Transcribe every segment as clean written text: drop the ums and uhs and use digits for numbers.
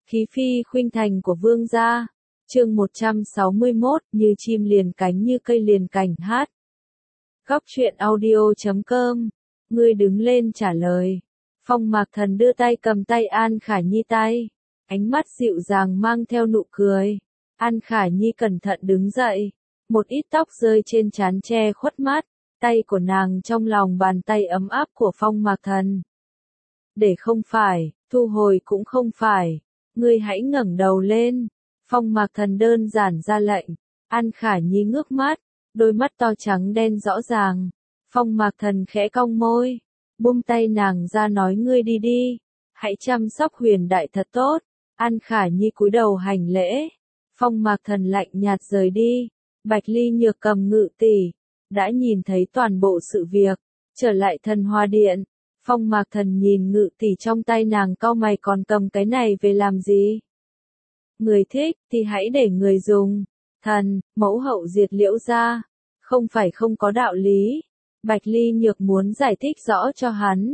Khí phi khuynh thành của vương gia. Chương 161, như chim liền cánh như cây liền cành hát. Góc truyện audio.com. Ngươi đứng lên trả lời. Phong Mạc Thần đưa tay cầm tay An Khả Nhi tay. Ánh mắt dịu dàng mang theo nụ cười. An Khả Nhi cẩn thận đứng dậy. Một ít tóc rơi trên trán che khuất mắt. Tay của nàng trong lòng bàn tay ấm áp của Phong Mạc Thần. Để không phải, thu hồi cũng không phải. Ngươi hãy ngẩng đầu lên. Phong Mạc Thần đơn giản ra lệnh. An Khả Nhi ngước mắt, đôi mắt to trắng đen rõ ràng. Phong Mạc Thần khẽ cong môi, buông tay nàng ra nói ngươi đi đi, hãy chăm sóc Huyền Đại thật tốt. An Khả Nhi cúi đầu hành lễ. Phong Mạc Thần lạnh nhạt rời đi. Bạch Ly Nhược cầm Ngự tỷ, đã nhìn thấy toàn bộ sự việc, trở lại Thần Hoa Điện. Phong Mạc Thần nhìn Ngự tỷ trong tay nàng cau mày, còn cầm cái này về làm gì? Người thích thì hãy để người dùng. Thần, mẫu hậu diệt Liễu gia, không phải không có đạo lý. Bạch Ly Nhược muốn giải thích rõ cho hắn.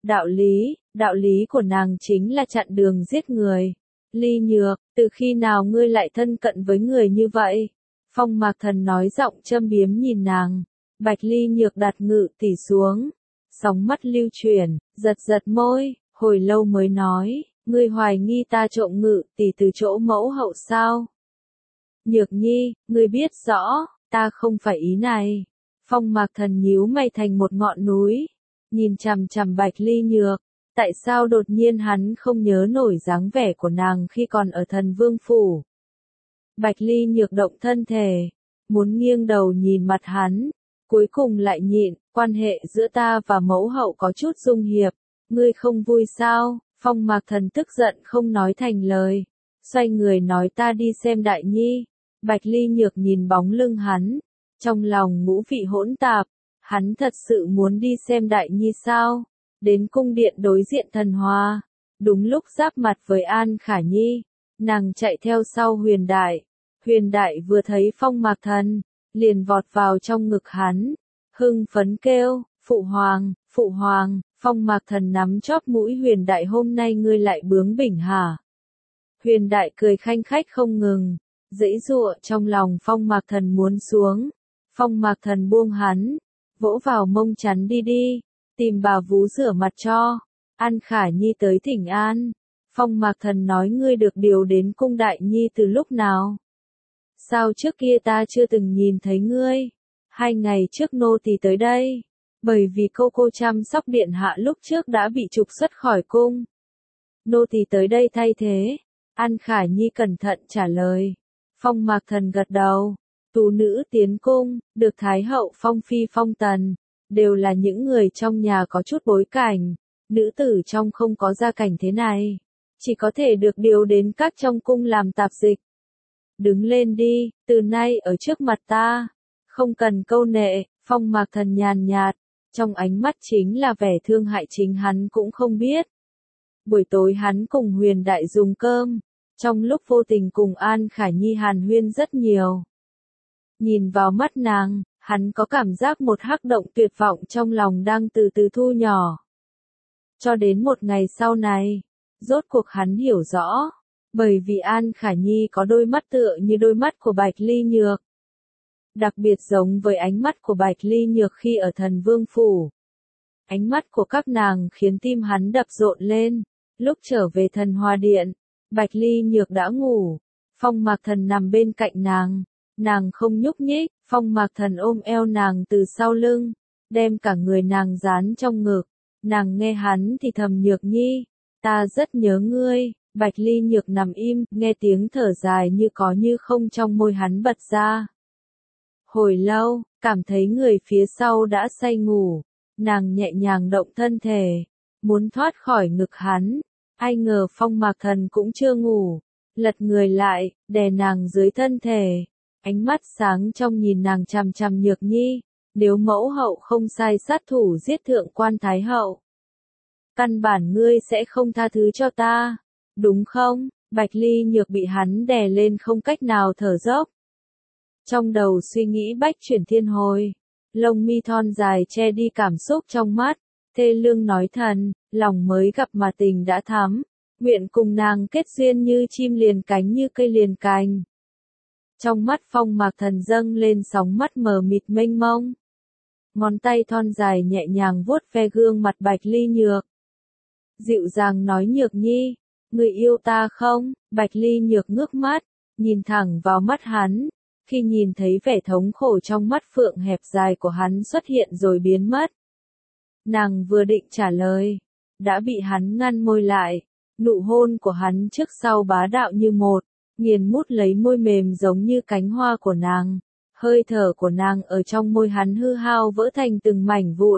Đạo lý của nàng chính là chặn đường giết người. Ly Nhược, từ khi nào ngươi lại thân cận với người như vậy? Phong Mạc Thần nói giọng châm biếm nhìn nàng. Bạch Ly Nhược đặt Ngự tỷ xuống, sóng mắt lưu chuyển, giật môi, hồi lâu mới nói, ngươi hoài nghi ta trộm Ngự tỷ từ chỗ mẫu hậu sao? Nhược Nhi, ngươi biết rõ, ta không phải ý này. Phong Mạc Thần nhíu mày thành một ngọn núi, nhìn chằm chằm Bạch Ly Nhược. Tại sao đột nhiên hắn không nhớ nổi dáng vẻ của nàng khi còn ở Thần Vương phủ? Bạch Ly Nhược động thân thể, muốn nghiêng đầu nhìn mặt hắn, cuối cùng lại nhịn. Quan hệ giữa ta và mẫu hậu có chút dung hiệp, ngươi không vui sao? Phong Mạc Thần tức giận không nói thành lời, xoay người nói ta đi xem Đại Nhi. Bạch Ly Nhược nhìn bóng lưng hắn, trong lòng ngũ vị hỗn tạp. Hắn thật sự muốn đi xem Đại Nhi sao? Đến cung điện đối diện Thần Hoa, đúng lúc giáp mặt với An Khả Nhi, nàng chạy theo sau Huyền Đại. Huyền Đại vừa thấy Phong Mạc Thần, liền vọt vào trong ngực hắn, hưng phấn kêu, phụ hoàng. Phong Mạc Thần nắm chóp mũi Huyền Đại, hôm nay ngươi lại bướng bỉnh hả? Huyền Đại cười khanh khách không ngừng, giãy giụa trong lòng. Phong Mạc Thần muốn xuống. Phong Mạc Thần buông hắn, vỗ vào mông chắn đi, tìm bà vú rửa mặt cho. An Khả Nhi tới thỉnh an. Phong Mạc Thần nói ngươi được điều đến cung Đại Nhi từ lúc nào? Sao trước kia ta chưa từng nhìn thấy ngươi? 2 ngày trước nô tỳ tới đây, bởi vì cô chăm sóc điện hạ lúc trước đã bị trục xuất khỏi cung. Nô tỳ tới đây thay thế. An Khả Nhi cẩn thận trả lời. Phong Mạc Thần gật đầu. Tú nữ tiến cung, được Thái hậu phong phi phong tần, đều là những người trong nhà có chút bối cảnh. Nữ tử trong không có gia cảnh thế này, chỉ có thể được điều đến các trong cung làm tạp dịch. Đứng lên đi, từ nay ở trước mặt ta, không cần câu nệ. Phong Mạc Thần nhàn nhạt, trong ánh mắt chính là vẻ thương hại chính hắn cũng không biết. Buổi tối hắn cùng Huyền Đại dùng cơm, trong lúc vô tình cùng An Khả Nhi hàn huyên rất nhiều. Nhìn vào mắt nàng, hắn có cảm giác một hắc động tuyệt vọng trong lòng đang từ từ thu nhỏ. Cho đến một ngày sau này, rốt cuộc hắn hiểu rõ, bởi vì An Khả Nhi có đôi mắt tựa như đôi mắt của Bạch Ly Nhược. Đặc biệt giống với ánh mắt của Bạch Ly Nhược khi ở Thần Vương phủ. Ánh mắt của các nàng khiến tim hắn đập rộn lên. Lúc trở về Thần Hoa Điện, Bạch Ly Nhược đã ngủ. Phong Mạc Thần nằm bên cạnh nàng không nhúc nhích. Phong Mạc Thần ôm eo nàng từ sau lưng, đem cả người nàng dán trong ngực. Nàng nghe hắn thì thầm, Nhược Nhi, ta rất nhớ ngươi. Bạch Ly Nhược nằm im, nghe tiếng thở dài như có như không trong môi hắn bật ra. Hồi lâu, cảm thấy người phía sau đã say ngủ, nàng nhẹ nhàng động thân thể, muốn thoát khỏi ngực hắn. Ai ngờ Phong Mạc Thần cũng chưa ngủ, lật người lại, đè nàng dưới thân thể, ánh mắt sáng trong nhìn nàng chằm chằm. Nhược Nhi, nếu mẫu hậu không sai sát thủ giết thượng quan Thái hậu, căn bản ngươi sẽ không tha thứ cho ta, đúng không? Bạch Ly Nhược bị hắn đè lên không cách nào thở dốc. Trong đầu suy nghĩ bách chuyển thiên hồi, lông mi thon dài che đi cảm xúc trong mắt, thê lương nói thần, lòng mới gặp mà tình đã thắm, nguyện cùng nàng kết duyên như chim liền cánh như cây liền cành. Trong mắt Phong Mạc Thần dâng lên sóng mắt mờ mịt mênh mông. Ngón tay thon dài nhẹ nhàng vuốt ve gương mặt Bạch Ly Nhược. Dịu dàng nói Nhược Nhi, người yêu ta không? Bạch Ly Nhược ngước mắt, nhìn thẳng vào mắt hắn. Khi nhìn thấy vẻ thống khổ trong mắt phượng hẹp dài của hắn xuất hiện rồi biến mất. Nàng vừa định trả lời, đã bị hắn ngăn môi lại. Nụ hôn của hắn trước sau bá đạo như một, nghiền mút lấy môi mềm giống như cánh hoa của nàng. Hơi thở của nàng ở trong môi hắn hư hao vỡ thành từng mảnh vụn.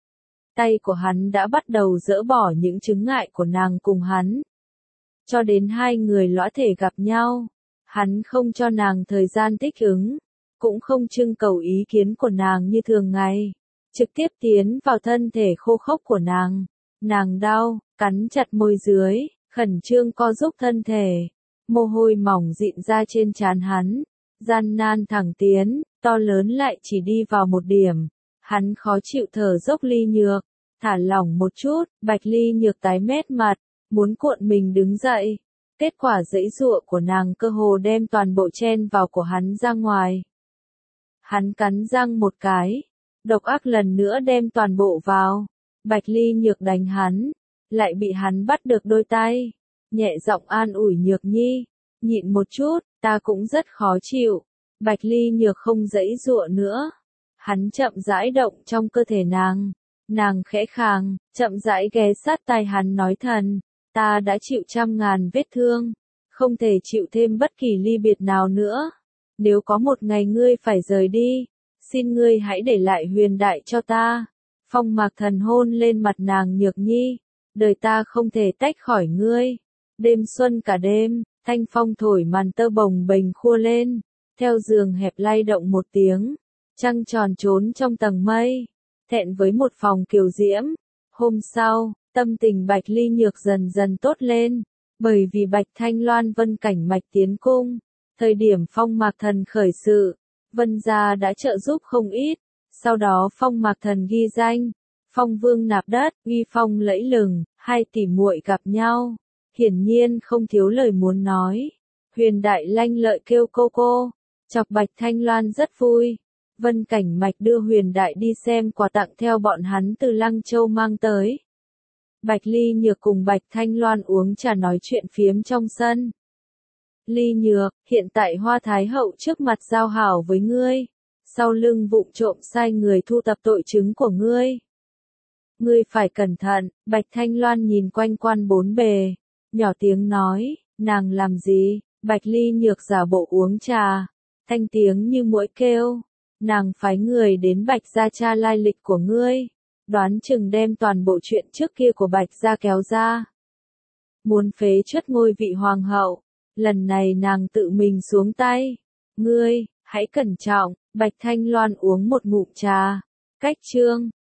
Tay của hắn đã bắt đầu dỡ bỏ những chướng ngại của nàng cùng hắn. Cho đến hai người lõa thể gặp nhau, hắn không cho nàng thời gian thích ứng, cũng không trưng cầu ý kiến của nàng như thường ngày. Trực tiếp tiến vào thân thể khô khốc của nàng. Nàng đau, cắn chặt môi dưới, khẩn trương co giúp thân thể. Mồ hôi mỏng dịn ra trên trán hắn. Gian nan thẳng tiến, to lớn lại chỉ đi vào một điểm. Hắn khó chịu thở dốc Ly Nhược. Thả lỏng một chút, Bạch Ly Nhược tái mét mặt, muốn cuộn mình đứng dậy. Kết quả giãy giụa của nàng cơ hồ đem toàn bộ chen vào của hắn ra ngoài. Hắn cắn răng một cái, độc ác lần nữa đem toàn bộ vào. Bạch Ly Nhược đánh hắn, lại bị hắn bắt được đôi tay. Nhẹ giọng an ủi Nhược Nhi, nhịn một chút, ta cũng rất khó chịu. Bạch Ly Nhược không giãy giụa nữa. Hắn chậm rãi động trong cơ thể nàng. Nàng khẽ khàng, chậm rãi ghé sát tai hắn nói thần, ta đã chịu trăm ngàn vết thương, không thể chịu thêm bất kỳ ly biệt nào nữa. Nếu có một ngày ngươi phải rời đi, xin ngươi hãy để lại Huyền Đại cho ta. Phong Mạc Thần hôn lên mặt nàng Nhược Nhi, đời ta không thể tách khỏi ngươi. Đêm xuân cả đêm, thanh phong thổi màn tơ bồng bềnh khua lên, theo giường hẹp lay động một tiếng, trăng tròn trốn trong tầng mây, thẹn với một phòng kiều diễm. Hôm sau, tâm tình Bạch Ly Nhược dần dần tốt lên, bởi vì Bạch Thanh Loan Vân Cảnh Mạch tiến cung, thời điểm Phong Mạc Thần khởi sự, Vân gia đã trợ giúp không ít, sau đó Phong Mạc Thần ghi danh, Phong Vương nạp đất, uy phong lẫy lừng, hai tỷ muội gặp nhau, hiển nhiên không thiếu lời muốn nói. Huyền Đại lanh lợi kêu cô, chọc Bạch Thanh Loan rất vui. Vân Cảnh Mạch đưa Huyền Đại đi xem quà tặng theo bọn hắn từ Lăng Châu mang tới. Bạch Ly Nhược cùng Bạch Thanh Loan uống trà nói chuyện phiếm trong sân. Ly Nhược, hiện tại Hoa Thái Hậu trước mặt giao hảo với ngươi, sau lưng vụng trộm sai người thu thập tội chứng của ngươi. Ngươi phải cẩn thận. Bạch Thanh Loan nhìn quanh quan bốn bề, nhỏ tiếng nói, nàng làm gì? Bạch Ly Nhược giả bộ uống trà, thanh tiếng như muỗi kêu, nàng phái người đến Bạch gia tra lai lịch của ngươi, đoán chừng đem toàn bộ chuyện trước kia của Bạch gia kéo ra. Muốn phế truất ngôi vị hoàng hậu, lần này nàng tự mình xuống tay. Ngươi, hãy cẩn trọng. Bạch Thanh Loan uống một ngụm trà, cách chương.